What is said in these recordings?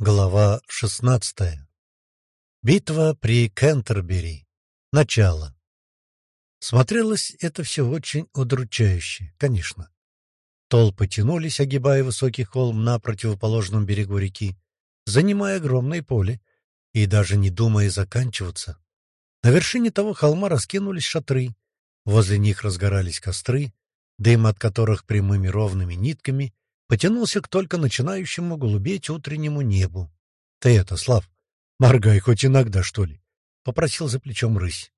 Глава 16. Битва при Кентербери. Начало. Смотрелось это все очень удручающе, конечно. Толпы тянулись, огибая высокий холм на противоположном берегу реки, занимая огромное поле и даже не думая заканчиваться. На вершине того холма раскинулись шатры, возле них разгорались костры, дым от которых прямыми ровными нитками потянулся к только начинающему голубеть утреннему небу. — Ты это, Слав, моргай хоть иногда, что ли? — попросил за плечом рысь.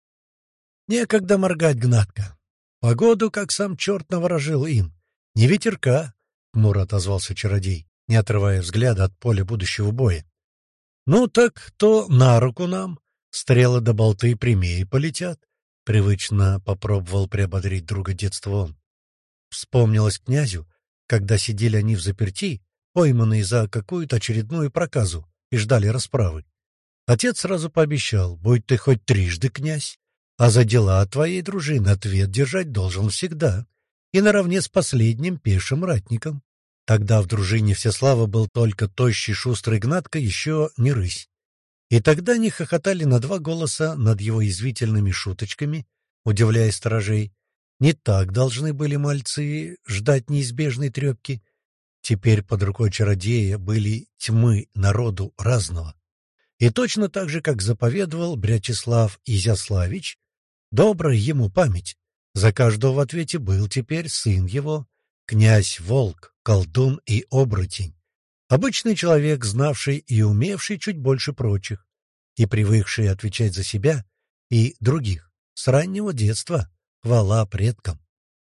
— Некогда моргать, Гнатка. Погоду, как сам черт наворожил им. Не ветерка, — хмуро отозвался чародей, не отрывая взгляда от поля будущего боя. — Ну так то на руку нам. Стрелы да болты прямее полетят. Привычно попробовал приободрить друга детства он. Вспомнилось князю, когда сидели они взаперти, пойманные за какую-то очередную проказу, и ждали расправы. Отец сразу пообещал: будь ты хоть трижды князь, а за дела твоей дружины ответ держать должен всегда, и наравне с последним пешим ратником. Тогда в дружине Всеслава был только тощий шустрый Гнатка, еще не рысь. И тогда они хохотали на два голоса над его язвительными шуточками, удивляя сторожей. Не так должны были мальцы ждать неизбежной трепки. Теперь под рукой чародея были тьмы народу разного. И точно так же, как заповедовал Брячеслав Изяславич, добрая ему память, за каждого в ответе был теперь сын его, князь-волк, колдун и оборотень. Обычный человек, знавший и умевший чуть больше прочих, и привыкший отвечать за себя и других с раннего детства, хвала предкам.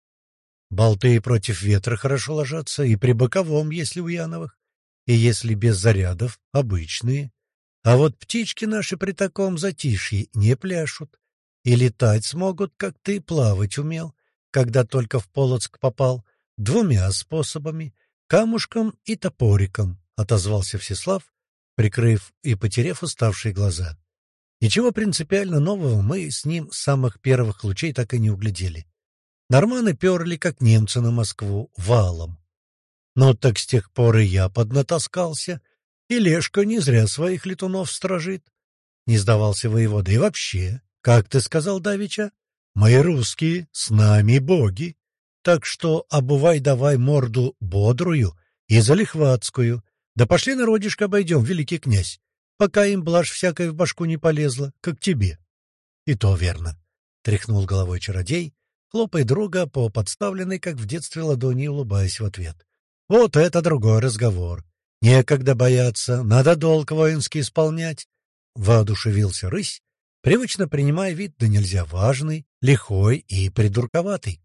Болты против ветра хорошо ложатся, и при боковом, если у Яновых, и если без зарядов, обычные. А вот птички наши при таком затишье не пляшут, и летать смогут, как ты плавать умел, когда только в Полоцк попал, двумя способами — камушком и топориком, — отозвался Всеслав, прикрыв и потеряв уставшие глаза. Ничего принципиально нового мы с ним с самых первых лучей так и не углядели. Норманы перли, как немцы на Москву, валом. Но так с тех пор и я поднатаскался, и Лешка не зря своих летунов сторожит. Не сдавался воевода. И вообще, как ты сказал давеча, мы русские, с нами боги. Так что обувай давай морду бодрую и залихватскую. Да пошли народишко обойдем, великий князь, пока им блажь всякая в башку не полезла, как тебе. — И то верно, — тряхнул головой чародей, хлопая друга по подставленной, как в детстве, ладони, и улыбаясь в ответ. — Вот это другой разговор. Некогда бояться, надо долг воинский исполнять. Воодушевился рысь, привычно принимая вид да нельзя важный, лихой и придурковатый.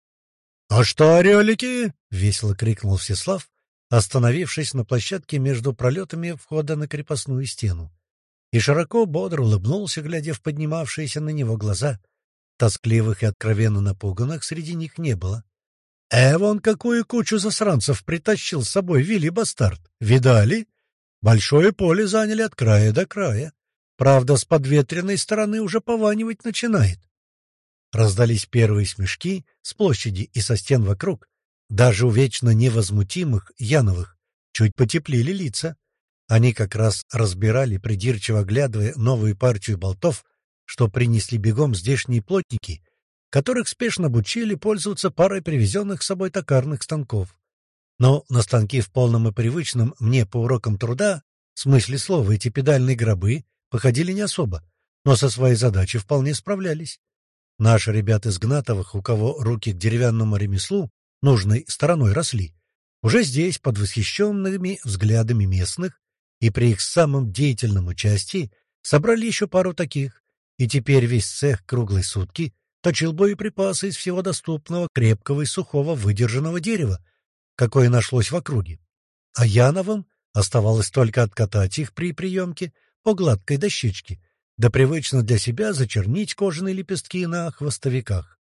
— А что, орелики? — весело крикнул Всеслав, остановившись на площадке между пролетами входа на крепостную стену. И широко, бодро улыбнулся, глядя в поднимавшиеся на него глаза. Тоскливых и откровенно напуганных среди них не было. Вон какую кучу засранцев притащил с собой Вилли Бастард. Видали? Большое поле заняли от края до края. Правда, с подветренной стороны уже пованивать начинает. Раздались первые смешки с площади и со стен вокруг. Даже у вечно невозмутимых Яновых чуть потеплели лица. Они как раз разбирали, придирчиво оглядывая новую партию болтов, что принесли бегом здешние плотники, которых спешно обучили пользоваться парой привезенных с собой токарных станков. Но на станки в полном и привычном мне по урокам труда, в смысле слова, эти педальные гробы походили не особо, но со своей задачей вполне справлялись. Наши ребята из Гнатовых, у кого руки к деревянному ремеслу нужной стороной росли, уже здесь, под восхищенными взглядами местных, и при их самом деятельном участии, собрали еще пару таких, и теперь весь цех круглые сутки точил боеприпасы из всего доступного, крепкого и сухого выдержанного дерева, какое нашлось в округе. А Яновым оставалось только откатать их при приемке по гладкой дощечке, да привычно для себя зачернить кожаные лепестки на хвостовиках.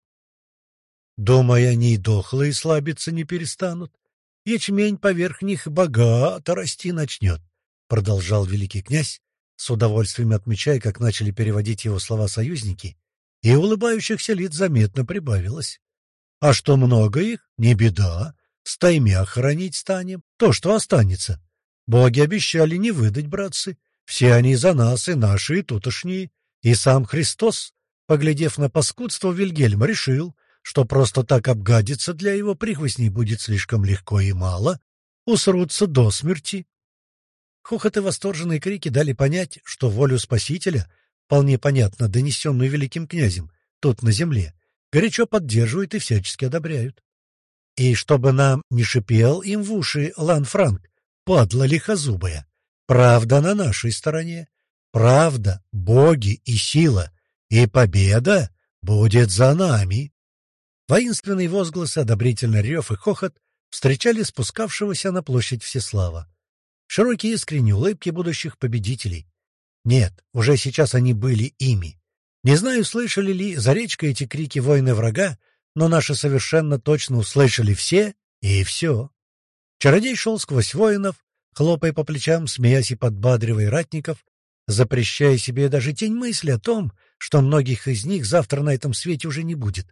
Думая, они и дохлые слабиться не перестанут, ячмень поверх них богато расти начнет, — продолжал великий князь, с удовольствием отмечая, как начали переводить его слова союзники, и улыбающихся лиц заметно прибавилось. А что много их, не беда, стаймя хоронить станем, то, что останется. Боги обещали не выдать, братцы. Все они за нас, и наши, и тутошние. И сам Христос, поглядев на паскудство Вильгельма, решил, что просто так обгадиться для его прихвостней будет слишком легко и мало, усрутся до смерти. Хохот и восторженные крики дали понять, что волю Спасителя, вполне понятно донесенную великим князем, тут на земле, горячо поддерживают и всячески одобряют. И чтобы нам не шипел им в уши Лан-Франк, падла лихозубая, правда на нашей стороне, правда, боги и сила, и победа будет за нами. Воинственные возгласы, одобрительный рев и хохот встречали спускавшегося на площадь Всеслава. Широкие искренние улыбки будущих победителей. Нет, уже сейчас они были ими. Не знаю, слышали ли за речкой эти крики воины врага, но наши совершенно точно услышали все и все. Чародей шел сквозь воинов, хлопая по плечам, смеясь и подбадривая ратников, запрещая себе даже тень мысли о том, что многих из них завтра на этом свете уже не будет.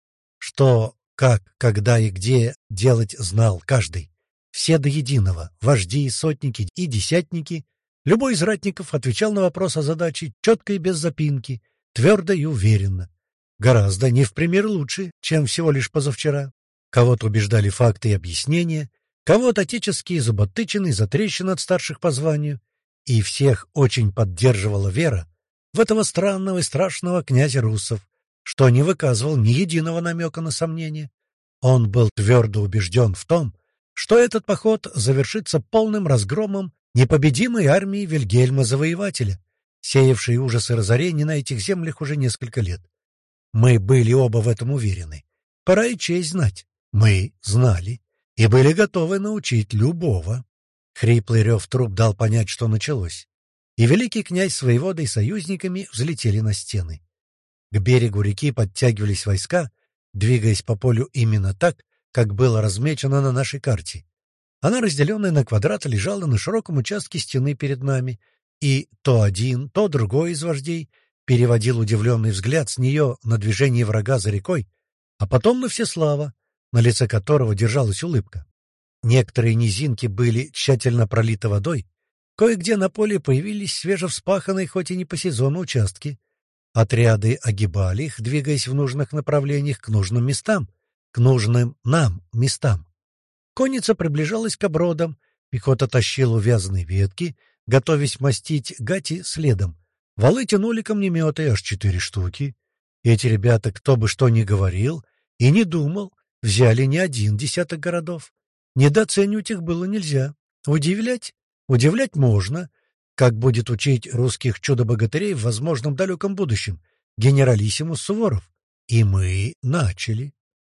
Что, как, когда и где делать знал каждый. Все до единого, вожди, сотники и десятники. Любой из ратников отвечал на вопрос о задаче четко и без запинки, твердо и уверенно. Гораздо не в пример лучше, чем всего лишь позавчера. Кого-то убеждали факты и объяснения, кого-то отеческие зуботычины и затрещины от старших по званию. И всех очень поддерживала вера в этого странного и страшного князя руссов, что не выказывал ни единого намека на сомнение. Он был твердо убежден в том, что этот поход завершится полным разгромом непобедимой армии Вильгельма Завоевателя, сеявшей ужас и разорение на этих землях уже несколько лет. Мы были оба в этом уверены. Пора и честь знать. Мы знали и были готовы научить любого. Хриплый рев труб дал понять, что началось. И великий князь с воеводой и союзниками взлетели на стены. К берегу реки подтягивались войска, двигаясь по полю именно так, как было размечено на нашей карте. Она, разделенная на квадраты, лежала на широком участке стены перед нами, и то один, то другой из вождей переводил удивленный взгляд с нее на движение врага за рекой, а потом на Всеслава, на лице которого держалась улыбка. Некоторые низинки были тщательно пролиты водой, кое-где на поле появились свежевспаханные, хоть и не по сезону, участки. Отряды огибали их, двигаясь в нужных направлениях к нужным местам, к нужным нам местам. Конница приближалась к обродам, пехота тащила увязанные ветки, готовясь мастить гати следом. Валы тянули камнеметы, аж 4 штуки. Эти ребята, кто бы что ни говорил и не думал, взяли не один десяток городов. Недооценивать их было нельзя. Удивлять? Удивлять можно. Как будет учить русских чудо-богатырей в возможном далеком будущем генералиссимус Суворов. И мы начали.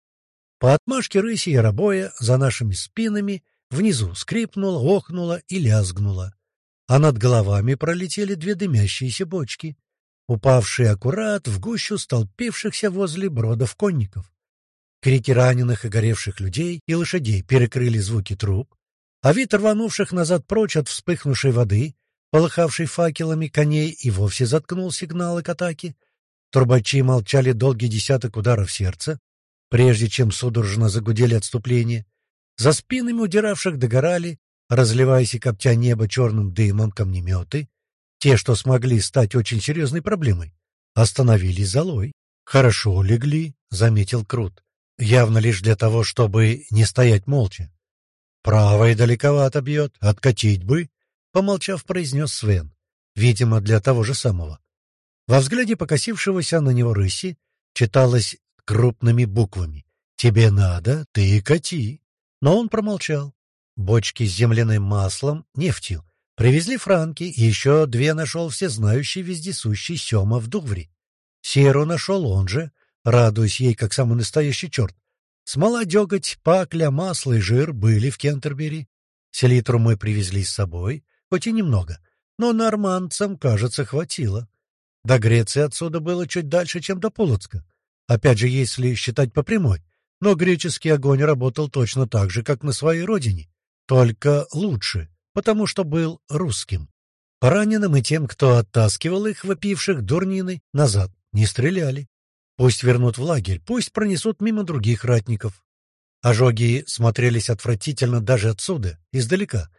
По отмашке рыси и рабоя за нашими спинами внизу скрипнуло, охнуло и лязгнуло. А над головами пролетели 2 дымящиеся бочки, упавшие аккурат в гущу столпившихся возле бродов конников. Крики раненых и горевших людей и лошадей перекрыли звуки труб, а вид рванувших назад прочь от вспыхнувшей воды, полыхавшей факелами коней, и вовсе заткнул сигналы к атаке. Трубачи молчали долгий десяток ударов сердца, прежде чем судорожно загудели отступление. За спинами удиравших догорали, разливаясь и коптя небо черным дымом, камнеметы. Те, что смогли стать очень серьезной проблемой, остановились золой. «Хорошо легли», — заметил Крут, явно лишь для того, чтобы не стоять молча. «Правой далековато бьет, откатить бы», — помолчав, произнес Свен, видимо, для того же самого. Во взгляде покосившегося на него рыси читалось крупными буквами: «Тебе надо, ты кати». Но он промолчал. Бочки с земляным маслом, нефтью, привезли франки, и еще 2 нашел всезнающий вездесущий Сема в Дувре. Серу нашел он же, радуясь ей, как самый настоящий черт. Смола, деготь, пакля, масло и жир были в Кентербери. Селитру мы привезли с собой, хоть и немного, но нормандцам, кажется, хватило. До Греции отсюда было чуть дальше, чем до Полоцка. Опять же, если считать по прямой, но греческий огонь работал точно так же, как на своей родине, только лучше, потому что был русским. По раненым и тем, кто оттаскивал их, вопивших дурнины, назад не стреляли. Пусть вернут в лагерь, пусть пронесут мимо других ратников. Ожоги смотрелись отвратительно даже отсюда, издалека.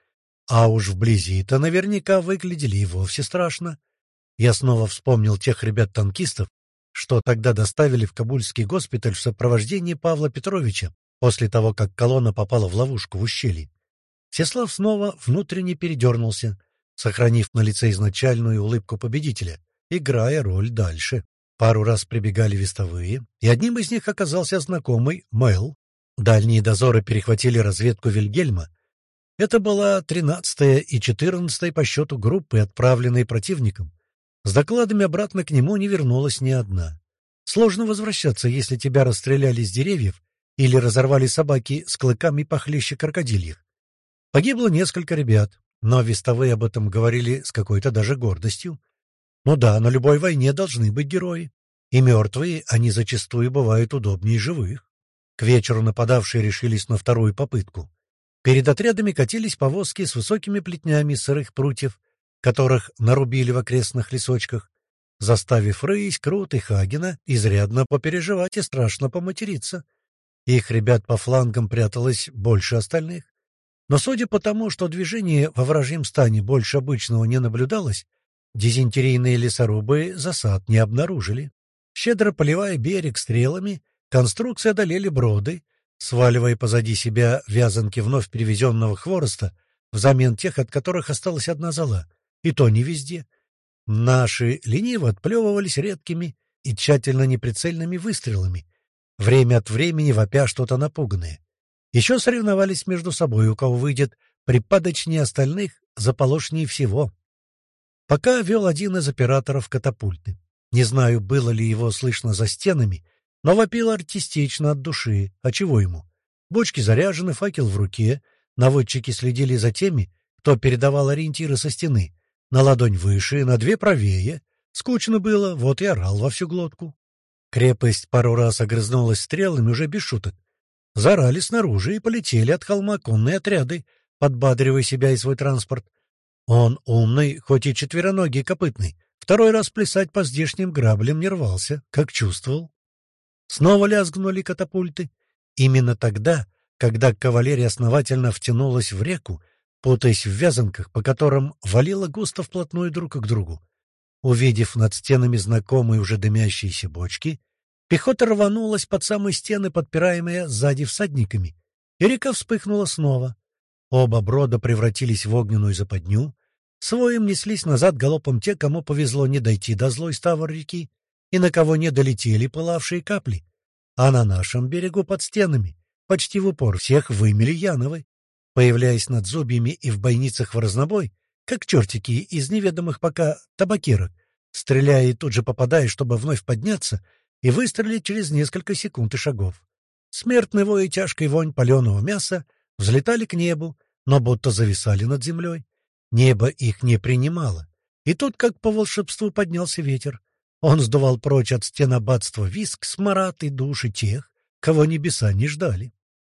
А уж вблизи-то наверняка выглядели и вовсе страшно. Я снова вспомнил тех ребят-танкистов, что тогда доставили в Кабульский госпиталь в сопровождении Павла Петровича после того, как колонна попала в ловушку в ущелье. Всеслав снова внутренне передернулся, сохранив на лице изначальную улыбку победителя, играя роль дальше. Пару раз прибегали вестовые, и одним из них оказался знакомый Мэл. Дальние дозоры перехватили разведку Вильгельма. Это была 13-я и 14-я по счету группы, отправленные противником. С докладами обратно к нему не вернулась ни одна. Сложно возвращаться, если тебя расстреляли с деревьев или разорвали собаки с клыками похлеще крокодильих. Погибло несколько ребят, но вестовые об этом говорили с какой-то даже гордостью. Ну да, на любой войне должны быть герои. И мертвые, они зачастую бывают удобнее живых. К вечеру нападавшие решились на вторую попытку. Перед отрядами катились повозки с высокими плетнями из сырых прутьев, которых нарубили в окрестных лесочках, заставив Рысь, Крут и Хагена изрядно попереживать и страшно поматериться. Их ребят по флангам пряталось больше остальных. Но судя по тому, что движение во вражьем стане больше обычного не наблюдалось, дизентерийные лесорубы засад не обнаружили. Щедро поливая берег стрелами, конструкции одолели броды, сваливая позади себя вязанки вновь перевезенного хвороста взамен тех, от которых осталась одна зола, и то не везде. Наши лениво отплевывались редкими и тщательно неприцельными выстрелами, время от времени вопя что-то напуганное. Еще соревновались между собой, у кого выйдет припадочнее остальных, заполошнее всего. Пока вел один из операторов катапульты. Не знаю, было ли его слышно за стенами, но вопил артистично от души. А чего ему? Бочки заряжены, факел в руке. Наводчики следили за теми, кто передавал ориентиры со стены. На ладонь выше, на две правее. Скучно было, вот и орал во всю глотку. Крепость пару раз огрызнулась стрелами уже без шуток. Заорали снаружи и полетели от холма конные отряды, подбадривая себя и свой транспорт. Он умный, хоть и четвероногий копытный, второй раз плясать по здешним граблям не рвался, как чувствовал. Снова лязгнули катапульты. Именно тогда, когда кавалерия основательно втянулась в реку, путаясь в вязанках, по которым валила густо вплотную друг к другу. Увидев над стенами знакомые уже дымящиеся бочки, пехота рванулась под самые стены, подпираемая сзади всадниками, и река вспыхнула снова. Оба брода превратились в огненную западню. Своим неслись назад галопом те, кому повезло не дойти до злой ставр реки, и на кого не долетели пылавшие капли. А на нашем берегу под стенами, почти в упор, всех вымели Яновы, появляясь над зубьями и в бойницах в разнобой, как чертики из неведомых пока табакерок, стреляя и тут же попадая, чтобы вновь подняться и выстрелить через несколько секунд и шагов. Смертный вой и тяжкая вонь паленого мяса взлетали к небу, но будто зависали над землей. Небо их не принимало. И тут, как по волшебству, поднялся ветер. Он сдувал прочь от стен аббатства виск, смрад и души тех, кого небеса не ждали.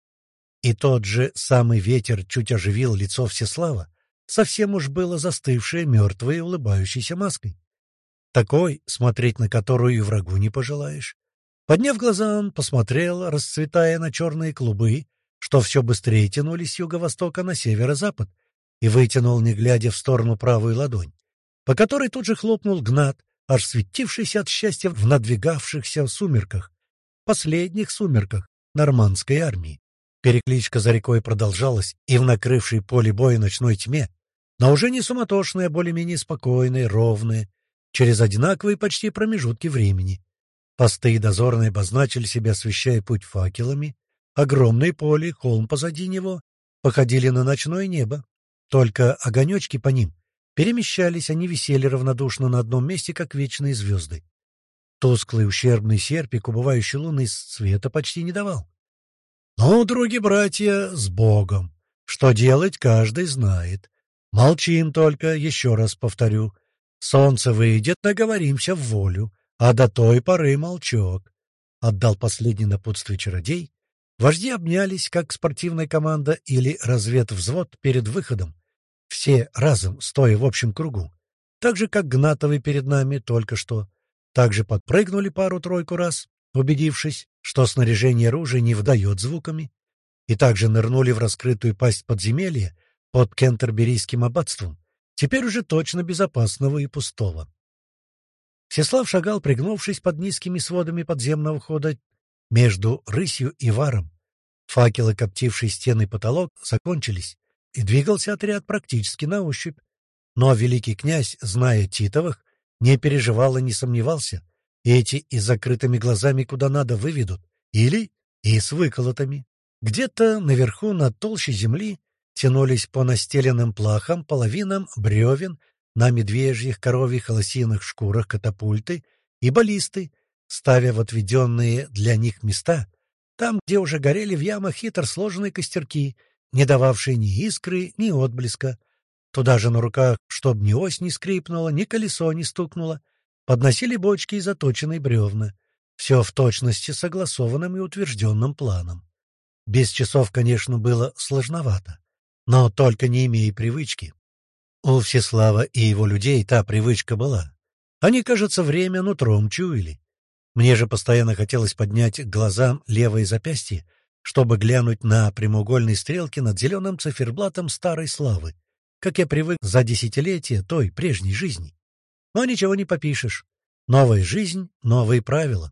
И тот же самый ветер чуть оживил лицо Всеслава, совсем уж было застывшее мертвой улыбающейся маской. Такой, смотреть на которую и врагу не пожелаешь. Подняв глаза, он посмотрел, расцветая на черные клубы, что все быстрее тянулись с юго-востока на северо-запад, и вытянул, не глядя, в сторону правую ладонь, по которой тут же хлопнул Гнат, аж светившийся от счастья в надвигавшихся сумерках, последних сумерках нормандской армии. Перекличка за рекой продолжалась и в накрывшей поле боя ночной тьме, но уже не суматошная, а более-менее спокойная, ровная, через одинаковые почти промежутки времени. Посты и дозорные обозначили себя, освещая путь факелами. Огромное поле, холм позади него, походили на ночное небо. Только огонечки по ним перемещались, они висели равнодушно на одном месте, как вечные звезды. Тусклый ущербный серпик убывающей луны света почти не давал. «Ну, други-братья, с Богом! Что делать, каждый знает. Молчим только, еще раз повторю. Солнце выйдет, наговоримся в волю, а до той поры молчок», — отдал последний напутствие чародей. Вожди обнялись, как спортивная команда или разведвзвод перед выходом. Все разом, стоя в общем кругу. Так же, как Гнатовы перед нами только что. Также подпрыгнули пару-тройку раз, убедившись, что снаряжение оружия не выдает звуками. И также нырнули в раскрытую пасть подземелья, под Кентерберийским аббатством, теперь уже точно безопасного и пустого. Всеслав шагал, пригнувшись под низкими сводами подземного хода между рысью и варом. Факелы, коптившие стены и потолок, закончились, и двигался отряд практически на ощупь. Но великий князь, зная Титовых, не переживал и не сомневался. Эти и с закрытыми глазами куда надо выведут, или и с выколотами. Где-то наверху, на толще земли, тянулись по настеленным плахам, половинам бревен, на медвежьих, коровьих, лосиных шкурах катапульты и баллисты, ставя в отведенные для них места, там, где уже горели в ямах хитро сложенные костерки, не дававшие ни искры, ни отблеска. Туда же на руках, чтоб ни ось не скрипнула, ни колесо не стукнуло, подносили бочки и заточенные бревна. Все в точности согласованным и утвержденным планом. Без часов, конечно, было сложновато, но только не имея привычки. У Всеслава и его людей та привычка была. Они, кажется, время нутром чуяли. Мне же постоянно хотелось поднять к глазам левое запястье, чтобы глянуть на прямоугольные стрелки над зеленым циферблатом старой славы, как я привык за десятилетия той прежней жизни. Но ничего не попишешь. Новая жизнь, новые правила.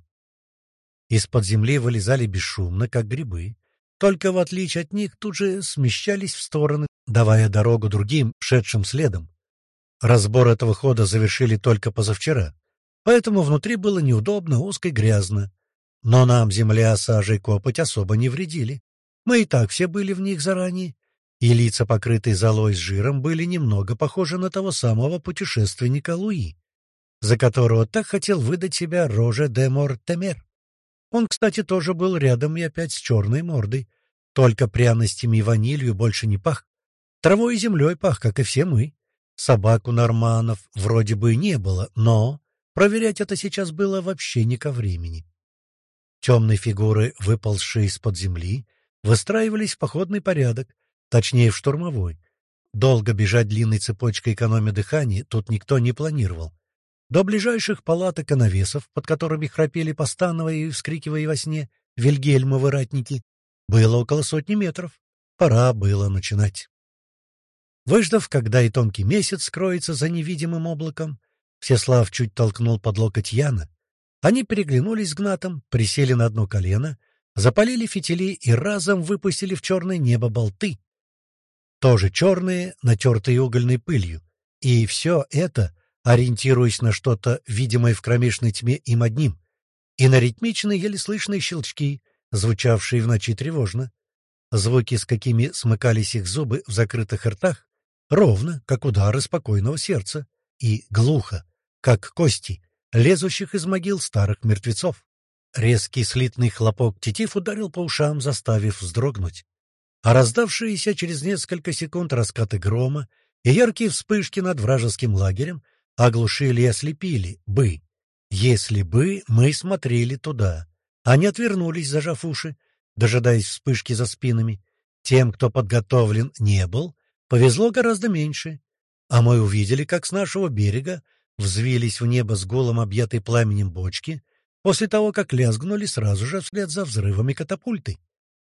Из-под земли вылезали бесшумно, как грибы, только в отличие от них тут же смещались в стороны, давая дорогу другим, шедшим следом. Разбор этого хода завершили только позавчера, поэтому внутри было неудобно, узко и грязно. Но нам земля, сажа и копоть особо не вредили. Мы и так все были в них заранее, и лица, покрытые золой с жиром, были немного похожи на того самого путешественника Луи, за которого так хотел выдать себя Роже де Мортемер. Он, кстати, тоже был рядом и опять с черной мордой, только пряностями и ванилью больше не пах. Травой и землей пах, как и все мы. Собаку норманов вроде бы и не было, но проверять это сейчас было вообще не ко времени. Темные фигуры, выползшие из-под земли, выстраивались в походный порядок, точнее в штурмовой. Долго бежать длинной цепочкой, экономя дыхание, тут никто не планировал. До ближайших палаток и навесов, под которыми храпели, постановая и вскрикивая во сне Вильгельмовы ратники, было около 100 метров. Пора было начинать. Выждав, когда и тонкий месяц скроется за невидимым облаком, Всеслав чуть толкнул под локоть Яна. Они переглянулись с Гнатом, присели на одно колено, запалили фитили и разом выпустили в черное небо болты. Тоже черные, натертые угольной пылью. И все это, ориентируясь на что-то, видимое в кромешной тьме им одним, и на ритмичные, еле слышные щелчки, звучавшие в ночи тревожно. Звуки, с какими смыкались их зубы в закрытых ртах, ровно, как удары спокойного сердца, и глухо, как кости, лезущих из могил старых мертвецов. Резкий слитный хлопок тетив ударил по ушам, заставив вздрогнуть. А раздавшиеся через несколько секунд раскаты грома и яркие вспышки над вражеским лагерем оглушили и ослепили бы, если бы мы смотрели туда. Они отвернулись, зажав уши, дожидаясь вспышки за спинами. Тем, кто подготовлен не был, повезло гораздо меньше. А мы увидели, как с нашего берега взвились в небо с гулом объятой пламенем бочки, после того, как лязгнули сразу же вслед за взрывами катапульты.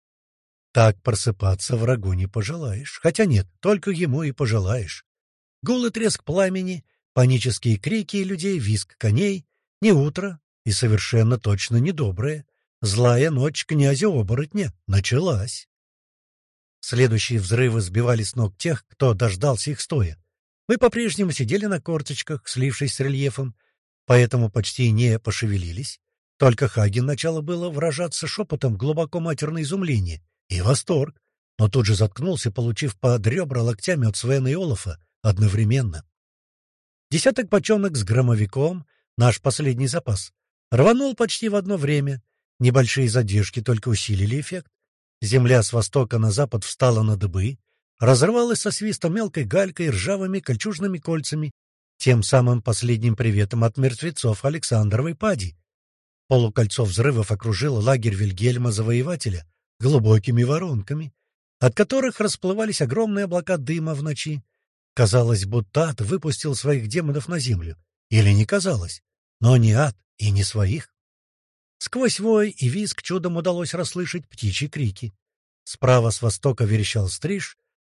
Так просыпаться врагу не пожелаешь. Хотя нет, только ему и пожелаешь. Гул и треск пламени, панические крики людей, визг коней, не утро и совершенно точно недоброе. Злая ночь князя-оборотня началась. Следующие взрывы сбивали с ног тех, кто дождался их стоя. Мы по-прежнему сидели на корточках, слившись с рельефом, поэтому почти не пошевелились. Только Хаген начало было выражаться шепотом глубоко матерное изумление и восторг, но тут же заткнулся, получив под ребра локтями от Свена и Олафа одновременно. Десяток бочонок с громовиком, наш последний запас, рванул почти в одно время. Небольшие задержки только усилили эффект. Земля с востока на запад встала на дыбы, разрывалась со свистом мелкой галькой и ржавыми кольчужными кольцами, тем самым последним приветом от мертвецов Александровой пади. Полукольцо взрывов окружило лагерь Вильгельма-завоевателя глубокими воронками, от которых расплывались огромные облака дыма в ночи. Казалось, будто ад выпустил своих демонов на землю. Или не казалось, но не ад и не своих. Сквозь вой и визг чудом удалось расслышать птичьи крики. Справа с востока верещал стриж,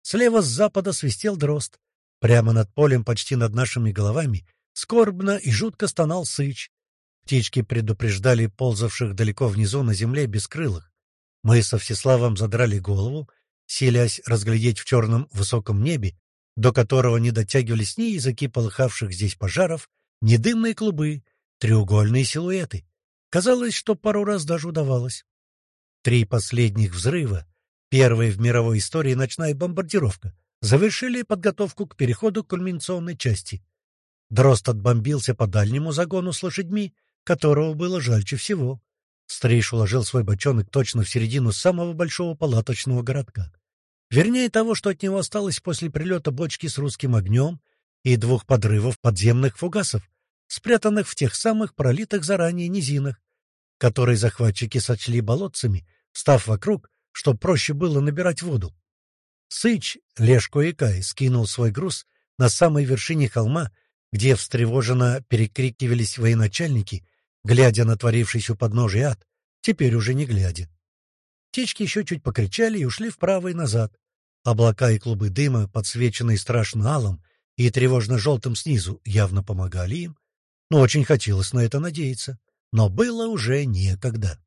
Слева с запада свистел дрозд. Прямо над полем, почти над нашими головами, скорбно и жутко стонал сыч. Птички предупреждали ползавших далеко внизу на земле бескрылых. Мы со Всеславом задрали голову, силясь разглядеть в черном высоком небе, до которого не дотягивались ни языки полыхавших здесь пожаров, ни дымные клубы, треугольные силуэты. Казалось, что пару раз даже удавалось. 3 последних взрыва, первая в мировой истории ночная бомбардировка, завершили подготовку к переходу к кульминационной части. Дрозд отбомбился по дальнему загону с лошадьми, которого было жальче всего. Стриж уложил свой бочонок точно в середину самого большого палаточного городка. Вернее, того, что от него осталось после прилета бочки с русским огнем и 2 подрывов подземных фугасов, спрятанных в тех самых пролитых заранее низинах, которые захватчики сочли болотцами, став вокруг, чтоб проще было набирать воду. Сыч, Лешко и Кай скинул свой груз на самой вершине холма, где встревоженно перекрикивались военачальники, глядя на творившийся у подножия ад, теперь уже не глядя. Птички еще чуть покричали и ушли вправо и назад. Облака и клубы дыма, подсвеченные страшно алым и тревожно-желтым снизу, явно помогали им. Но очень хотелось на это надеяться. Но было уже некогда.